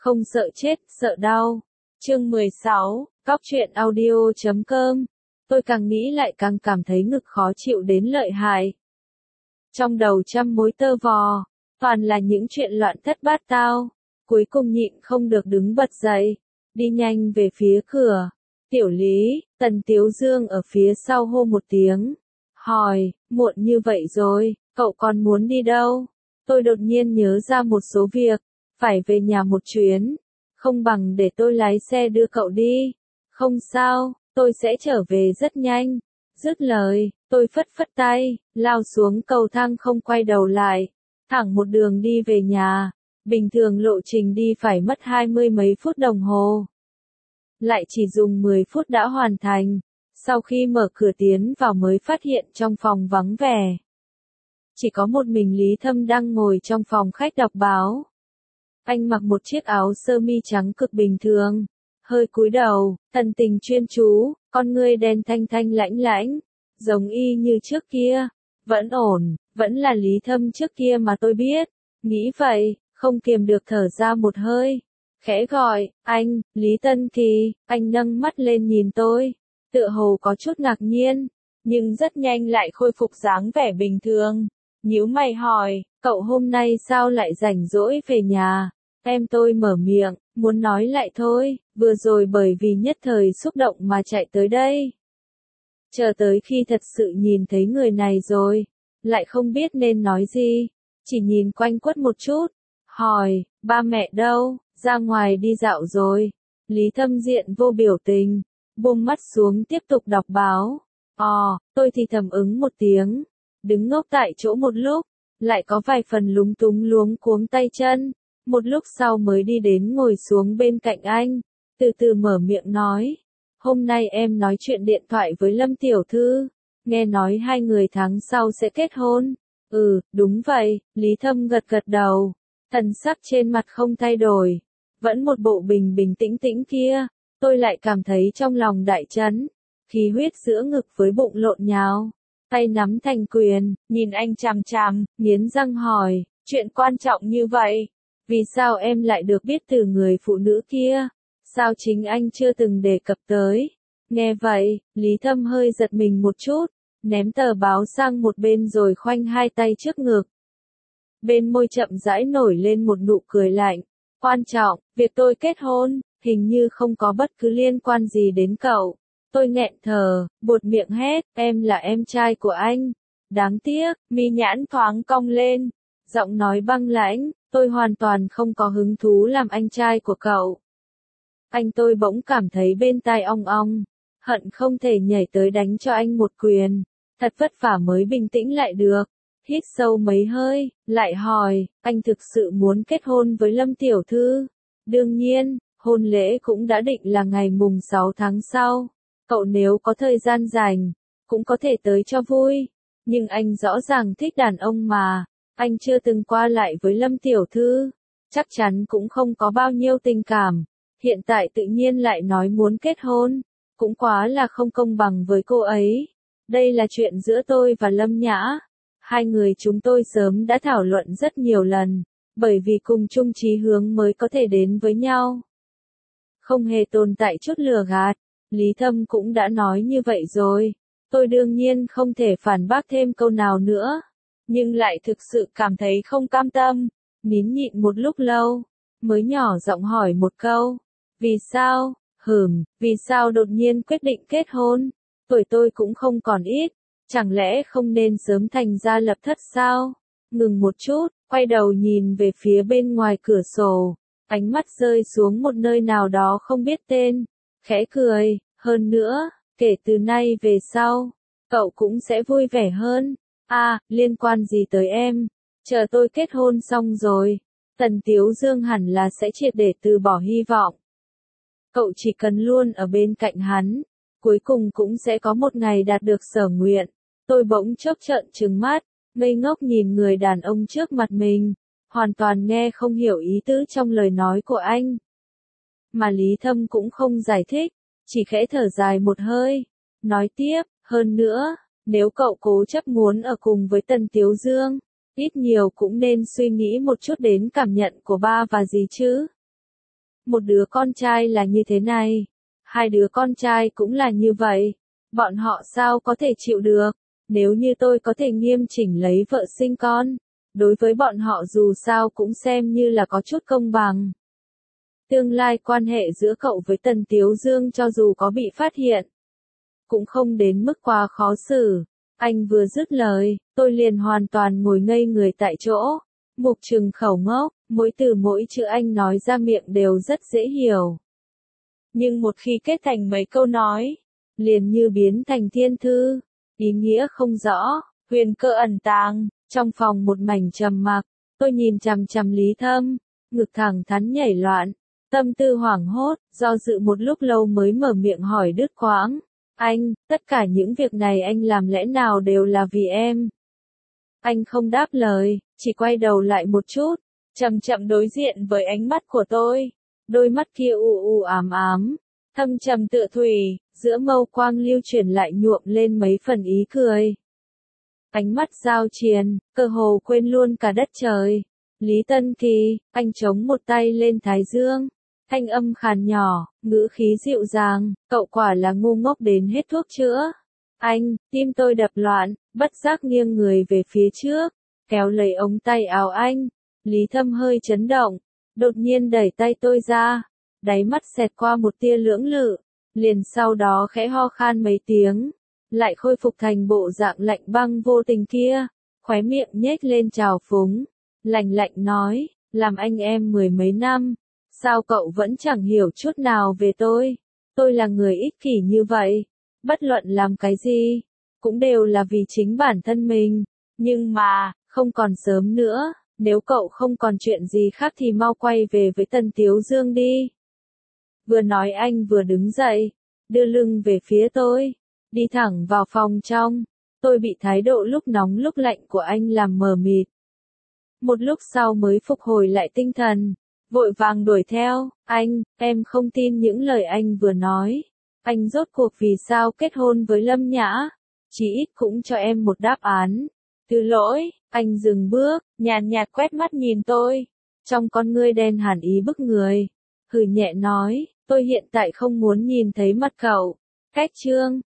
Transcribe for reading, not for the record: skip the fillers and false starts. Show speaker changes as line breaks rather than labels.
không sợ chết, sợ đau. Chương 16, Góc truyện audio.com. Tôi càng nghĩ lại càng cảm thấy ngực khó chịu đến lợi hại. Trong đầu trăm mối tơ vò, toàn là những chuyện loạn thất bát tao. Cuối cùng nhịn không được đứng bật dậy, đi nhanh về phía cửa. Tiểu Lý, Tần Tiếu Dương ở phía sau hô một tiếng. Hỏi, muộn như vậy rồi, cậu còn muốn đi đâu? Tôi đột nhiên nhớ ra một số việc, phải về nhà một chuyến. Không bằng để tôi lái xe đưa cậu đi. Không sao, tôi sẽ trở về rất nhanh. Dứt lời, tôi phất phất tay, lao xuống cầu thang không quay đầu lại. Thẳng một đường đi về nhà. Bình thường lộ trình đi phải mất 20 mấy phút đồng hồ. Lại chỉ dùng 10 phút đã hoàn thành. Sau khi mở cửa tiến vào mới phát hiện trong phòng vắng vẻ. Chỉ có một mình Lý Thâm đang ngồi trong phòng khách đọc báo. Anh mặc một chiếc áo sơ mi trắng cực bình thường. Hơi cúi đầu, thần tình chuyên chú, con ngươi đen thanh thanh lãnh lãnh. Giống y như trước kia. Vẫn ổn, vẫn là Lý Thâm trước kia mà tôi biết. Nghĩ vậy, không kiềm được thở ra một hơi. Khẽ gọi, anh, Lý Tân Kỳ, anh nâng mắt lên nhìn tôi. Tựa hồ có chút ngạc nhiên, nhưng rất nhanh lại khôi phục dáng vẻ bình thường. Nhíu mày hỏi, cậu hôm nay sao lại rảnh rỗi về nhà? Em tôi mở miệng, muốn nói lại thôi, vừa rồi bởi vì nhất thời xúc động mà chạy tới đây. Chờ tới khi thật sự nhìn thấy người này rồi, lại không biết nên nói gì, chỉ nhìn quanh quất một chút, hỏi, ba mẹ đâu, ra ngoài đi dạo rồi. Lý Thâm diện vô biểu tình, buông mắt xuống tiếp tục đọc báo. Tôi thì thầm ứng một tiếng, đứng ngốc tại chỗ một lúc, lại có vài phần lúng túng luống cuống tay chân, một lúc sau mới đi đến ngồi xuống bên cạnh anh, từ từ mở miệng nói, hôm nay em nói chuyện điện thoại với Lâm tiểu thư, nghe nói hai người tháng sau sẽ kết hôn. Đúng vậy, Lý Thâm gật gật đầu, thần sắc trên mặt không thay đổi, vẫn một bộ bình bình tĩnh tĩnh kia, tôi lại cảm thấy trong lòng đại chấn, khí huyết giữa ngực với bụng lộn nhào. Tay nắm thành quyền, nhìn anh chằm chằm, nghiến răng hỏi, chuyện quan trọng như vậy, vì sao em lại được biết từ người phụ nữ kia, sao chính anh chưa từng đề cập tới. Nghe vậy, Lý Thâm hơi giật mình một chút, ném tờ báo sang một bên rồi khoanh hai tay trước ngực. Bên môi chậm rãi nổi lên một nụ cười lạnh, quan trọng, việc tôi kết hôn, hình như không có bất cứ liên quan gì đến cậu. Tôi nghẹn thở, buột miệng hét, em là em trai của anh. Đáng tiếc, mi nhãn thoáng cong lên, giọng nói băng lãnh, tôi hoàn toàn không có hứng thú làm anh trai của cậu. Anh tôi bỗng cảm thấy bên tai ong ong, hận không thể nhảy tới đánh cho anh một quyền, thật vất vả mới bình tĩnh lại được. Hít sâu mấy hơi, lại hỏi, anh thực sự muốn kết hôn với Lâm tiểu thư? Đương nhiên, hôn lễ cũng đã định là ngày mùng 6 tháng sau. Cậu nếu có thời gian rảnh, cũng có thể tới cho vui. Nhưng anh rõ ràng thích đàn ông mà, anh chưa từng qua lại với Lâm tiểu thư, chắc chắn cũng không có bao nhiêu tình cảm. Hiện tại tự nhiên lại nói muốn kết hôn, cũng quá là không công bằng với cô ấy. Đây là chuyện giữa tôi và Lâm Nhã. Hai người chúng tôi sớm đã thảo luận rất nhiều lần, bởi vì cùng chung chí hướng mới có thể đến với nhau. Không hề tồn tại chút lừa gạt. Lý Thâm cũng đã nói như vậy rồi, tôi đương nhiên không thể phản bác thêm câu nào nữa, nhưng lại thực sự cảm thấy không cam tâm, nín nhịn một lúc lâu, mới nhỏ giọng hỏi một câu, vì sao, vì sao đột nhiên quyết định kết hôn, tuổi tôi cũng không còn ít, chẳng lẽ không nên sớm thành gia lập thất sao? Ngừng một chút, quay đầu nhìn về phía bên ngoài cửa sổ, ánh mắt rơi xuống một nơi nào đó không biết tên. Khẽ cười, hơn nữa, kể từ nay về sau, cậu cũng sẽ vui vẻ hơn. Liên quan gì tới em? Chờ tôi kết hôn xong rồi, Tần Tiếu Dương hẳn là sẽ triệt để từ bỏ hy vọng. Cậu chỉ cần luôn ở bên cạnh hắn, cuối cùng cũng sẽ có một ngày đạt được sở nguyện. Tôi bỗng chốc trợn trừng mắt, ngây ngốc nhìn người đàn ông trước mặt mình, hoàn toàn nghe không hiểu ý tứ trong lời nói của anh. Mà Lý Thâm cũng không giải thích, chỉ khẽ thở dài một hơi, nói tiếp, hơn nữa, nếu cậu cố chấp muốn ở cùng với Tần Tiếu Dương, ít nhiều cũng nên suy nghĩ một chút đến cảm nhận của ba và dì chứ. Một đứa con trai là như thế này, hai đứa con trai cũng là như vậy. Bọn họ sao có thể chịu được? Nếu như tôi có thể nghiêm chỉnh lấy vợ sinh con, đối với bọn họ dù sao cũng xem như là có chút công bằng. Tương lai quan hệ giữa cậu với Tần Tiếu Dương cho dù có bị phát hiện, cũng không đến mức quá khó xử. Anh vừa dứt lời, tôi liền hoàn toàn ngồi ngây người tại chỗ. Mục Trừng khẩu ngốc, mỗi từ mỗi chữ anh nói ra miệng đều rất dễ hiểu. Nhưng một khi kết thành mấy câu nói, liền như biến thành thiên thư, ý nghĩa không rõ, huyền cơ ẩn tàng. Trong phòng một mảnh trầm mặc, tôi nhìn chằm chằm Lý Thâm, ngực thẳng thắn nhảy loạn, tâm tư hoảng hốt, do dự một lúc lâu mới mở miệng hỏi đứt quãng. Anh, tất cả những việc này anh làm lẽ nào đều là vì em? Anh không đáp lời, chỉ quay đầu lại một chút, chậm chậm đối diện với ánh mắt của tôi. Đôi mắt kia u u ám ám, thâm trầm tựa thủy, giữa mâu quang lưu chuyển lại nhuộm lên mấy phần ý cười. Ánh mắt giao triền, cơ hồ quên luôn cả đất trời. Lý Tân Kỳ, anh chống một tay lên thái dương. Thanh âm khàn nhỏ, ngữ khí dịu dàng, cậu quả là ngu ngốc đến hết thuốc chữa. Anh, tim tôi đập loạn, bất giác nghiêng người về phía trước, kéo lấy ống tay áo anh. Lý Thâm hơi chấn động, đột nhiên đẩy tay tôi ra, đáy mắt xẹt qua một tia lưỡng lự, liền sau đó khẽ ho khan mấy tiếng, lại khôi phục thành bộ dạng lạnh băng vô tình kia, khóe miệng nhếch lên trào phúng, lạnh lạnh nói, làm anh em mười mấy năm, sao cậu vẫn chẳng hiểu chút nào về tôi? Tôi là người ích kỷ như vậy, bất luận làm cái gì, cũng đều là vì chính bản thân mình, nhưng mà, không còn sớm nữa, nếu cậu không còn chuyện gì khác thì mau quay về với Tần Tiếu Dương đi. Vừa nói anh vừa đứng dậy, đưa lưng về phía tôi, đi thẳng vào phòng trong. Tôi bị thái độ lúc nóng lúc lạnh của anh làm mờ mịt. Một lúc sau mới phục hồi lại tinh thần, vội vàng đuổi theo. Anh, em không tin những lời anh vừa nói. Anh rốt cuộc vì sao kết hôn với Lâm Nhã? Chỉ ít cũng cho em một đáp án. Thứ lỗi, anh dừng bước, nhàn nhạt quét mắt nhìn tôi. Trong con ngươi đen hẳn ý bức người. Hừ nhẹ nói, tôi hiện tại không muốn nhìn thấy mặt cậu. Cách chương